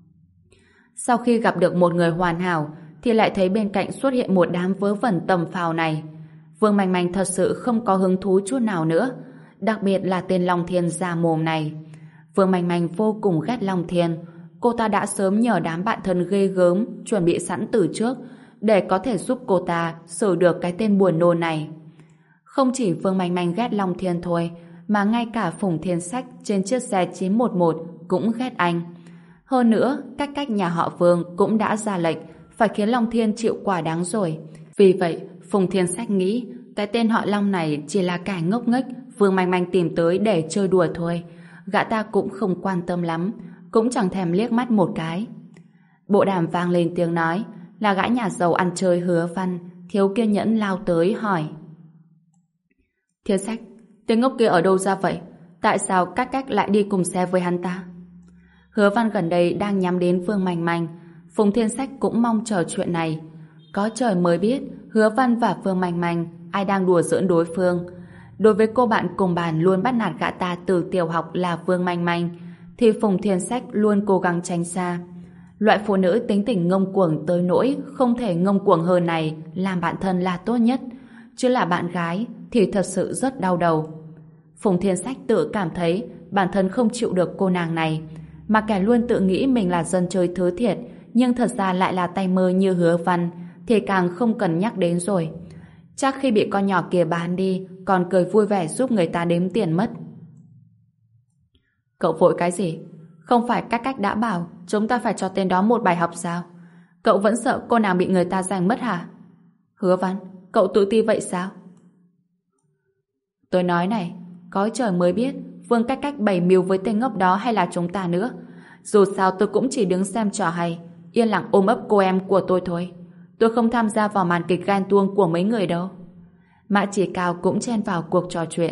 Sau khi gặp được một người hoàn hảo thì lại thấy bên cạnh xuất hiện một đám vớ vẩn tầm phào này. Vương Manh Manh thật sự không có hứng thú chút nào nữa, đặc biệt là tên Long Thiên già mồm này. Vương Manh Manh vô cùng ghét Long Thiên. Cô ta đã sớm nhờ đám bạn thân ghê gớm chuẩn bị sẵn từ trước để có thể giúp cô ta xử được cái tên buồn nôn này. Không chỉ Vương Manh Manh ghét Long Thiên thôi, mà ngay cả Phùng Thiên Sách trên chiếc xe chín một một cũng ghét anh. Hơn nữa, cách cách nhà họ Vương cũng đã ra lệnh phải khiến Long Thiên chịu quả đáng rồi. Vì vậy, Phùng Thiên Sách nghĩ cái tên họ Long này chỉ là kẻ ngốc nghếch Vương Manh Manh tìm tới để chơi đùa thôi. Gã ta cũng không quan tâm lắm, cũng chẳng thèm liếc mắt một cái. Bộ đàm vang lên tiếng nói, là gã nhà giàu ăn chơi Hứa Văn, thiếu kiên nhẫn lao tới hỏi: Thiên Sách, tên ngốc kia ở đâu ra vậy? Tại sao cách cách lại đi cùng xe với hắn ta? Hứa Văn gần đây đang nhắm đến Vương Manh Manh. Phùng Thiên Sách cũng mong chờ chuyện này. Có trời mới biết Hứa Văn và Vương Manh Manh ai đang đùa giỡn đối phương. Đối với cô bạn cùng bàn luôn bắt nạt gã ta từ tiểu học là Vương Manh Manh thì Phùng Thiên Sách luôn cố gắng tránh xa. Loại phụ nữ tính tình ngông cuồng tới nỗi không thể ngông cuồng hơn này làm bạn thân là tốt nhất, chứ là bạn gái thì thật sự rất đau đầu. Phùng Thiên Sách tự cảm thấy bản thân không chịu được cô nàng này, mà kẻ luôn tự nghĩ mình là dân chơi thứ thiệt nhưng thật ra lại là tay mơ như Hứa Văn thì càng không cần nhắc đến rồi. Chắc khi bị con nhỏ kia bán đi còn cười vui vẻ giúp người ta đếm tiền mất. Cậu vội cái gì? Không phải cách cách đã bảo chúng ta phải cho tên đó một bài học sao? Cậu vẫn sợ cô nàng bị người ta giành mất hả? Hứa Văn, cậu tự ti vậy sao? Tôi nói này, có trời mới biết Vương cách cách bày mưu với tên ngốc đó hay là chúng ta nữa. Dù sao tôi cũng chỉ đứng xem trò hay, yên lặng ôm ấp cô em của tôi thôi. Tôi không tham gia vào màn kịch ghen tuông của mấy người đâu. Mã Chỉ Cao cũng chen vào cuộc trò chuyện.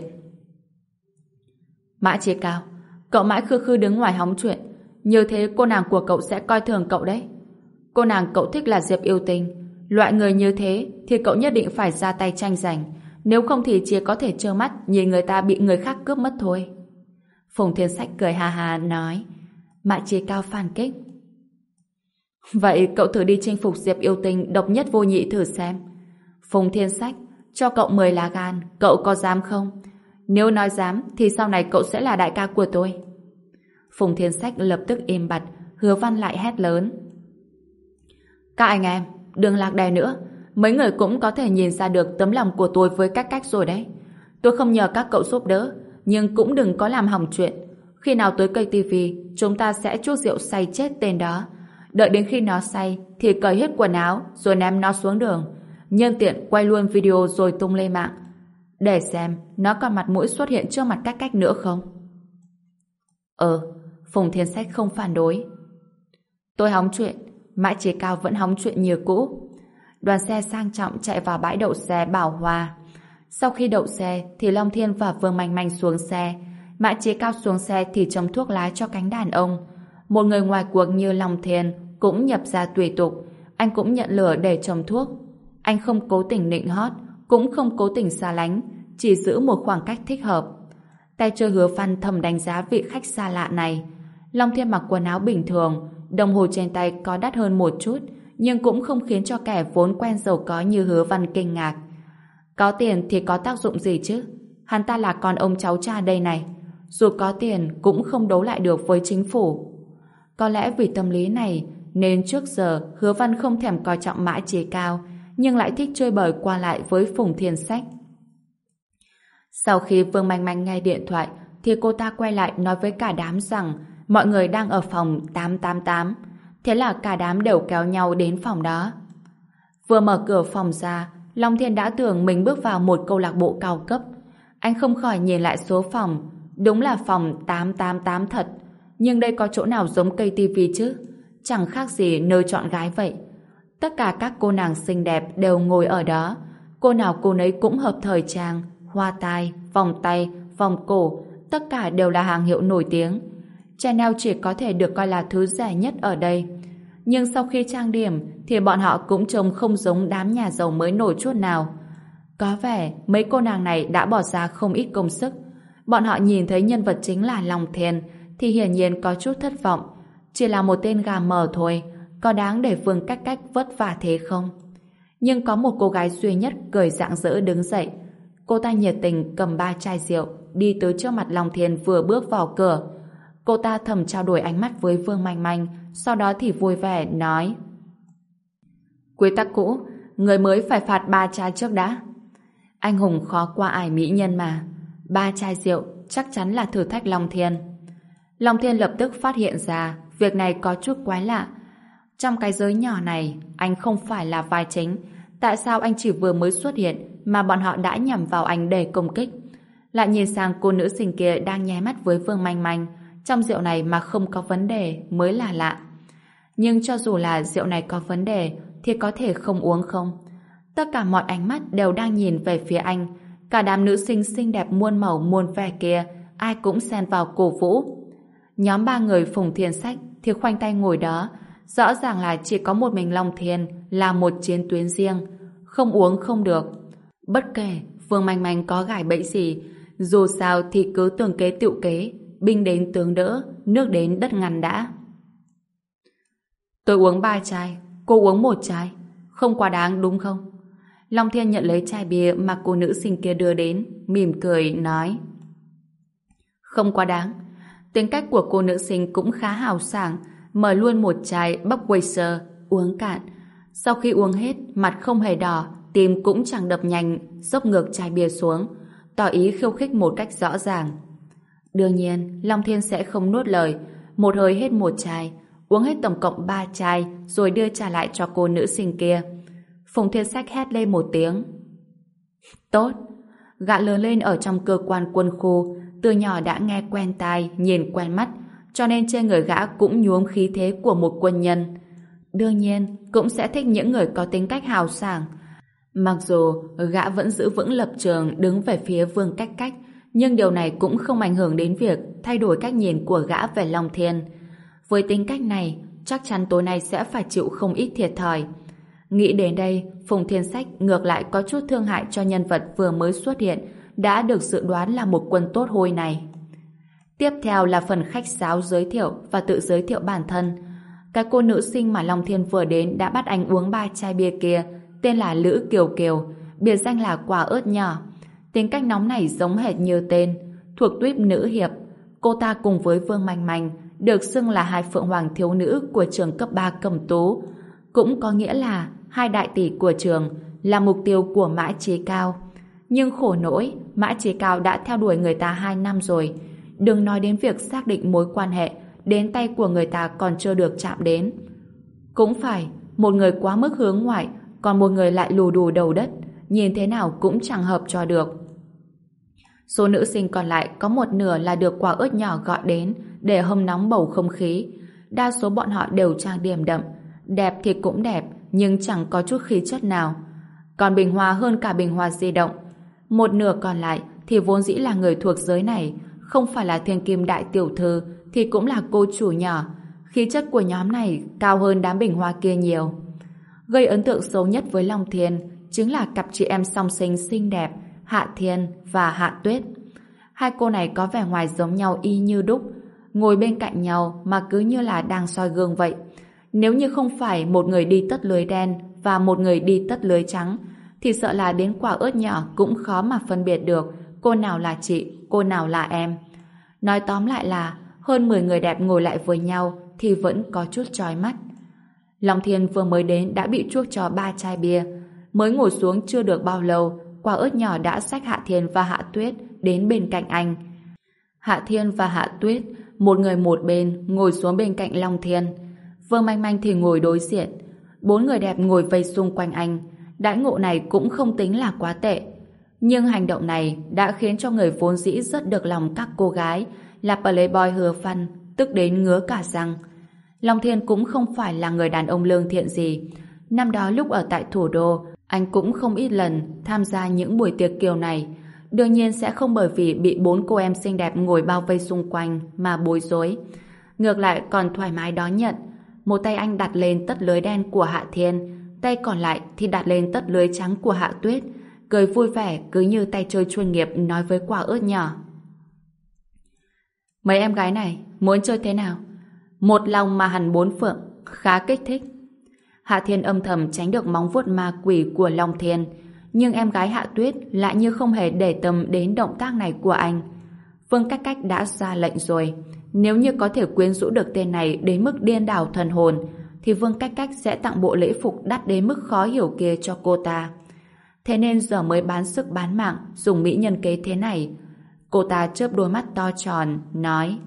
Mã Chỉ Cao, cậu mãi khư khư đứng ngoài hóng chuyện, như thế cô nàng của cậu sẽ coi thường cậu đấy. Cô nàng cậu thích là Diệp Yêu Tinh. Loại người như thế thì cậu nhất định phải ra tay tranh giành, nếu không thì chỉ có thể trơ mắt nhìn người ta bị người khác cướp mất thôi. Phùng Thiên Sách cười hà hà nói. Mã Chỉ Cao phản kích. Vậy cậu thử đi chinh phục Diệp Yêu Tinh độc nhất vô nhị thử xem. Phùng Thiên Sách, cho cậu mười lá gan, cậu có dám không? Nếu nói dám thì sau này cậu sẽ là đại ca của tôi. Phùng Thiên Sách lập tức im bặt. Hứa Văn lại hét lớn: Các anh em, đừng lạc đề nữa. Mấy người cũng có thể nhìn ra được tấm lòng của tôi với cách cách rồi đấy. Tôi không nhờ các cậu giúp đỡ, nhưng cũng đừng có làm hỏng chuyện. Khi nào tới cây tivi, chúng ta sẽ chuốc rượu say chết tên đó. Đợi đến khi nó say thì cởi hết quần áo rồi ném nó xuống đường, nhân tiện quay luôn video rồi tung lên mạng, để xem nó còn mặt mũi xuất hiện trước mặt cách cách nữa không. Ờ, Phùng Thiên Sách không phản đối. Tôi hóng chuyện, Mã Chỉ Cao vẫn hóng chuyện như cũ. Đoàn xe sang trọng chạy vào bãi đậu xe Bảo Hòa. Sau khi đậu xe thì Long Thiên và Vương Manh Manh xuống xe. Mã Chỉ Cao xuống xe thì châm thuốc lá cho cánh đàn ông. Một người ngoài cuộc như Long Thiên cũng nhập ra tùy tục. Anh cũng nhận lửa để châm thuốc. Anh không cố tình nịnh hót, cũng không cố tình xa lánh, chỉ giữ một khoảng cách thích hợp. Tay chơi Hứa Văn thầm đánh giá vị khách xa lạ này. Long Thiên mặc quần áo bình thường, đồng hồ trên tay có đắt hơn một chút, nhưng cũng không khiến cho kẻ vốn quen giàu có như Hứa Văn kinh ngạc. Có tiền thì có tác dụng gì chứ? Hắn ta là con ông cháu cha đây này. Dù có tiền cũng không đấu lại được với chính phủ. Có lẽ vì tâm lý này nên trước giờ Hứa Văn không thèm coi trọng Mã Chỉ Cao, nhưng lại thích chơi bời qua lại với Phùng Thiên Sách. Sau khi Vương Manh Manh nghe điện thoại thì cô ta quay lại nói với cả đám rằng mọi người đang ở phòng tám tám tám. Thế là cả đám đều kéo nhau đến phòng đó. Vừa mở cửa phòng ra, Long Thiên đã tưởng mình bước vào một câu lạc bộ cao cấp. Anh không khỏi nhìn lại số phòng. Đúng là phòng tám tám tám thật. Nhưng đây có chỗ nào giống cây tivi chứ? Chẳng khác gì nơi chọn gái vậy. Tất cả các cô nàng xinh đẹp đều ngồi ở đó. Cô nào cô nấy cũng hợp thời trang, hoa tai, vòng tay, vòng cổ, tất cả đều là hàng hiệu nổi tiếng. Chanel chỉ có thể được coi là thứ rẻ nhất ở đây. Nhưng sau khi trang điểm thì bọn họ cũng trông không giống đám nhà giàu mới nổi chút nào. Có vẻ mấy cô nàng này đã bỏ ra không ít công sức. Bọn họ nhìn thấy nhân vật chính là Long Thiên thì hiển nhiên có chút thất vọng. Chỉ là một tên gà mờ thôi, có đáng để Vương Cách Cách vất vả thế không? Nhưng có một cô gái duy nhất cười rạng rỡ đứng dậy. Cô ta nhiệt tình cầm ba chai rượu đi tới trước mặt Long Thiên vừa bước vào cửa. Cô ta thầm trao đổi ánh mắt với Vương Manh Manh, sau đó thì vui vẻ nói: quy tắc cũ, người mới phải phạt ba chai trước đã. Anh hùng khó qua ải mỹ nhân mà. Ba chai rượu chắc chắn là thử thách Long Thiên. Long Thiên lập tức phát hiện ra việc này có chút quái lạ. Trong cái giới nhỏ này, anh không phải là vai chính. Tại sao anh chỉ vừa mới xuất hiện mà bọn họ đã nhắm vào anh để công kích? Lại nhìn sang cô nữ sinh kia đang nháy mắt với Vương Manh Manh. Trong rượu này mà không có vấn đề mới là lạ. Nhưng cho dù là rượu này có vấn đề thì có thể không uống không? Tất cả mọi ánh mắt đều đang nhìn về phía anh. Cả đám nữ sinh xinh đẹp muôn màu muôn vẻ kia ai cũng xen vào cổ vũ. Nhóm ba người Phùng Thiên Sách thì khoanh tay ngồi đó. Rõ ràng là chỉ có một mình Long Thiên là một chiến tuyến riêng. Không uống không được. Bất kể Vương Manh Manh có gài bẫy gì, dù sao thì cứ tường kế tựu kế, binh đến tướng đỡ, nước đến đất ngăn đã. Tôi uống ba chai, cô uống một chai. Không quá đáng đúng không? Long Thiên nhận lấy chai bia mà cô nữ sinh kia đưa đến, mỉm cười nói: không quá đáng. Tính cách của cô nữ sinh cũng khá hào sảng, mời luôn một chai Budweiser uống cạn. Sau khi uống hết, mặt không hề đỏ, tim cũng chẳng đập nhanh, dốc ngược chai bia xuống, tỏ ý khiêu khích một cách rõ ràng. Đương nhiên, Long Thiên sẽ không nuốt lời, một hơi hết một chai, uống hết tổng cộng ba chai, rồi đưa trả lại cho cô nữ sinh kia. Phùng Thiên Sách hét lên một tiếng. Tốt! Gã lớn lên ở trong cơ quan quân khu, từ nhỏ đã nghe quen tai, nhìn quen mắt, cho nên trên người gã cũng nhuốm khí thế của một quân nhân. Đương nhiên, cũng sẽ thích những người có tính cách hào sảng. Mặc dù gã vẫn giữ vững lập trường đứng về phía Vương Cách Cách, nhưng điều này cũng không ảnh hưởng đến việc thay đổi cách nhìn của gã về Long Thiên. Với tính cách này, chắc chắn tối nay sẽ phải chịu không ít thiệt thòi. Nghĩ đến đây, Phùng Thiên Sách ngược lại có chút thương hại cho nhân vật vừa mới xuất hiện, đã được dự đoán là một quân tốt hôi này. Tiếp theo là phần khách sáo giới thiệu và tự giới thiệu bản thân. Cái cô nữ sinh mà Long Thiên vừa đến đã bắt anh uống ba chai bia kia, tên là Lữ Kiều Kiều, biệt danh là quả ớt nhỏ. Tính cách nóng này giống hệt như tên, thuộc tuýp nữ hiệp. Cô ta cùng với Vương Manh Manh được xưng là hai phượng hoàng thiếu nữ của trường cấp ba Cẩm Tú, cũng có nghĩa là hai đại tỷ của trường, là mục tiêu của Mã Chí Cao. Nhưng khổ nỗi, Mã Chí Cao đã theo đuổi người ta hai năm rồi. Đừng nói đến việc xác định mối quan hệ, đến tay của người ta còn chưa được chạm đến. Cũng phải, một người quá mức hướng ngoại, còn một người lại lù đù đầu đất, nhìn thế nào cũng chẳng hợp cho được. Số nữ sinh còn lại có một nửa là được quả ớt nhỏ gọi đến để hâm nóng bầu không khí. Đa số bọn họ đều trang điểm đậm, đẹp thì cũng đẹp, nhưng chẳng có chút khí chất nào. Còn bình hoa hơn cả bình hoa di động. Một nửa còn lại thì vốn dĩ là người thuộc giới này, không phải là thiên kim đại tiểu thư thì cũng là cô chủ nhỏ. Khí chất của nhóm này cao hơn đám bình hoa kia nhiều. Gây ấn tượng xấu nhất với Long Thiên chính là cặp chị em song sinh xinh đẹp Hạ Thiên và Hạ Tuyết. Hai cô này có vẻ ngoài giống nhau y như đúc, ngồi bên cạnh nhau mà cứ như là đang soi gương vậy. Nếu như không phải một người đi tất lưới đen và một người đi tất lưới trắng thì sợ là đến quả ớt nhỏ cũng khó mà phân biệt được cô nào là chị, cô nào là em. Nói tóm lại là hơn mười người đẹp ngồi lại với nhau thì vẫn có chút chói mắt. Long Thiên vừa mới đến đã bị chuốc cho ba chai bia. Mới ngồi xuống chưa được bao lâu, quả ớt nhỏ đã xách Hạ Thiên và Hạ Tuyết đến bên cạnh anh. Hạ Thiên và Hạ Tuyết, một người một bên, ngồi xuống bên cạnh Long Thiên. Vương Manh Manh thì ngồi đối diện. Bốn người đẹp ngồi vây xung quanh anh. Đãi ngộ này cũng không tính là quá tệ. Nhưng hành động này đã khiến cho người vốn dĩ rất được lòng các cô gái là playboy Hứa Văn tức đến ngứa cả răng. Long Thiên cũng không phải là người đàn ông lương thiện gì. Năm đó lúc ở tại thủ đô, anh cũng không ít lần tham gia những buổi tiệc kiểu này. Đương nhiên sẽ không bởi vì bị bốn cô em xinh đẹp ngồi bao vây xung quanh mà bối rối. Ngược lại còn thoải mái đón nhận. Một tay anh đặt lên tất lưới đen của Hạ Thiên, tay còn lại thì đặt lên tất lưới trắng của Hạ Tuyết, cười vui vẻ cứ như tay chơi chuyên nghiệp nói với quả ớt nhỏ. Mấy em gái này muốn chơi thế nào? Một lòng mà hẳn bốn phượng, khá kích thích. Hạ Thiên âm thầm tránh được móng vuốt ma quỷ của Long Thiên, nhưng em gái Hạ Tuyết lại như không hề để tâm đến động tác này của anh. Vương Cách Cách đã ra lệnh rồi, nếu như có thể quyến rũ được tên này đến mức điên đảo thần hồn, thì Vương Cách Cách sẽ tặng bộ lễ phục đắt đến mức khó hiểu kia cho cô ta. Thế nên giờ mới bán sức bán mạng dùng mỹ nhân kế thế này. Cô ta chớp đôi mắt to tròn, nói: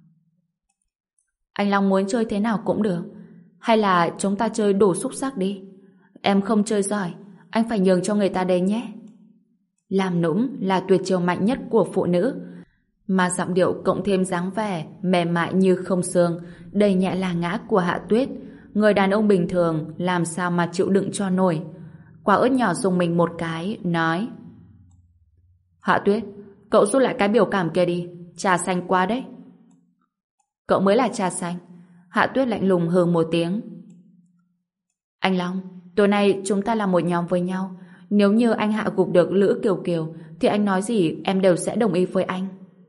Anh Long muốn chơi thế nào cũng được, hay là chúng ta chơi đổ xúc sắc đi. Em không chơi giỏi, anh phải nhường cho người ta đây nhé. Làm nũng là tuyệt chiêu mạnh nhất của phụ nữ, mà giọng điệu cộng thêm dáng vẻ mềm mại như không xương, đầy nhẹ là ngã của Hạ Tuyết, người đàn ông bình thường làm sao mà chịu đựng cho nổi. Quả ớt nhỏ dùng mình một cái, nói: Hạ Tuyết, cậu rút lại cái biểu cảm kia đi, trà xanh quá đấy. Cậu mới là trà xanh. Hạ Tuyết lạnh lùng hừ một tiếng. Anh Long, tối nay chúng ta là một nhóm với nhau. Nếu như anh hạ gục được Lữ Kiều Kiều thì anh nói gì em đều sẽ đồng ý với anh.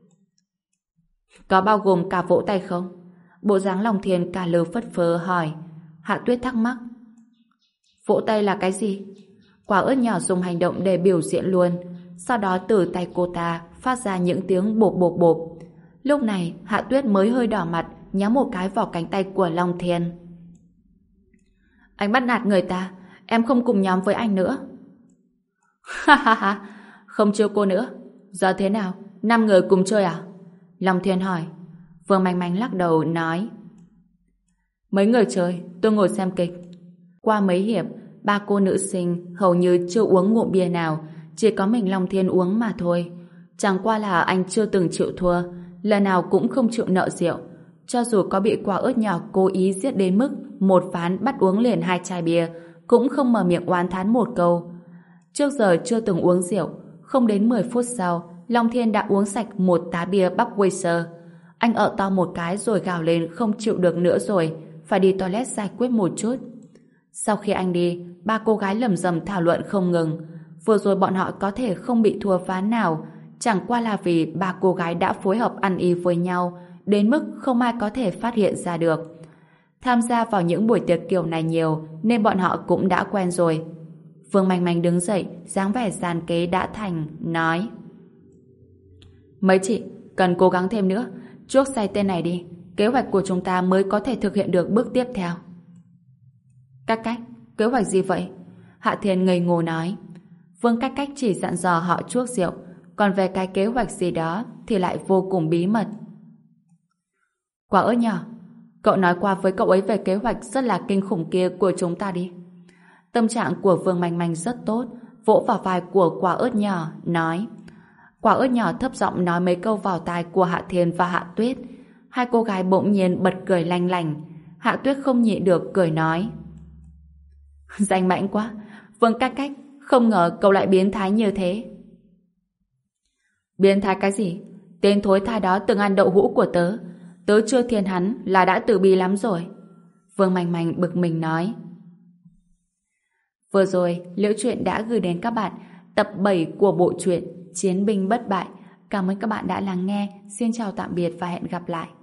Có bao gồm cả vỗ tay không? Bộ dáng Long Thiên cả lơ phất phơ hỏi. Hạ Tuyết thắc mắc. Vỗ tay là cái gì? Quả ớt nhỏ dùng hành động để biểu diễn luôn. Sau đó từ tay cô ta phát ra những tiếng bộp bộp bộp. Lúc này Hạ Tuyết mới hơi đỏ mặt, nhắm một cái vào cánh tay của Long Thiên. Anh bắt nạt người ta, em không cùng nhóm với anh nữa. Ha ha ha, không chiêu cô nữa. Giờ thế nào, năm người cùng chơi à? Long Thiên hỏi. Vương Manh Manh lắc đầu nói: Mấy người chơi, tôi ngồi xem kịch. Qua mấy hiệp, ba cô nữ sinh hầu như chưa uống ngụm bia nào, chỉ có mình Long Thiên uống mà thôi. Chẳng qua là anh chưa từng chịu thua, lần nào cũng không chịu nợ rượu. Cho dù có bị quả ớt nhỏ cố ý giết đến mức một ván bắt uống liền hai chai bia, cũng không mở miệng oán thán một câu. Trước giờ chưa từng uống rượu, không đến mười phút sau, Long Thiên đã uống sạch một tá bia Budweiser. Anh ợ to một cái rồi gào lên không chịu được nữa rồi, phải đi toilet giải quyết một chút. Sau khi anh đi, ba cô gái lầm rầm thảo luận không ngừng. Vừa rồi bọn họ có thể không bị thua ván nào, chẳng qua là vì ba cô gái đã phối hợp ăn ý với nhau, đến mức không ai có thể phát hiện ra được. Tham gia vào những buổi tiệc kiểu này nhiều, nên bọn họ cũng đã quen rồi. Vương Manh Manh đứng dậy, dáng vẻ giàn kế đã thành, nói: Mấy chị, cần cố gắng thêm nữa, chuốc say tên này đi, kế hoạch của chúng ta mới có thể thực hiện được bước tiếp theo. Cách Cách, kế hoạch gì vậy? Hạ Thiên ngây ngô nói. Vương Cách Cách chỉ dặn dò họ chuốc rượu, còn về cái kế hoạch gì đó thì lại vô cùng bí mật. Quả ớt nhỏ, cậu nói qua với cậu ấy về kế hoạch rất là kinh khủng kia của chúng ta đi. Tâm trạng của Vương Manh Manh rất tốt, vỗ vào vai của quả ớt nhỏ, nói. Quả ớt nhỏ thấp giọng nói mấy câu vào tai của Hạ Thiên và Hạ Tuyết. Hai cô gái bỗng nhiên bật cười lanh lành. Hạ Tuyết không nhịn được cười nói: Danh mãnh quá, Vương Cách Cách, không ngờ cậu lại biến thái như thế. Biến thái cái gì? Tên thối tha đó từng ăn đậu hũ của tớ, tớ chưa thiên hắn là đã từ bi lắm rồi. Vương Manh Manh bực mình nói. Vừa rồi, Liễu Chuyện đã gửi đến các bạn tập bảy của bộ truyện Chiến binh bất bại. Cảm ơn các bạn đã lắng nghe. Xin chào tạm biệt và hẹn gặp lại.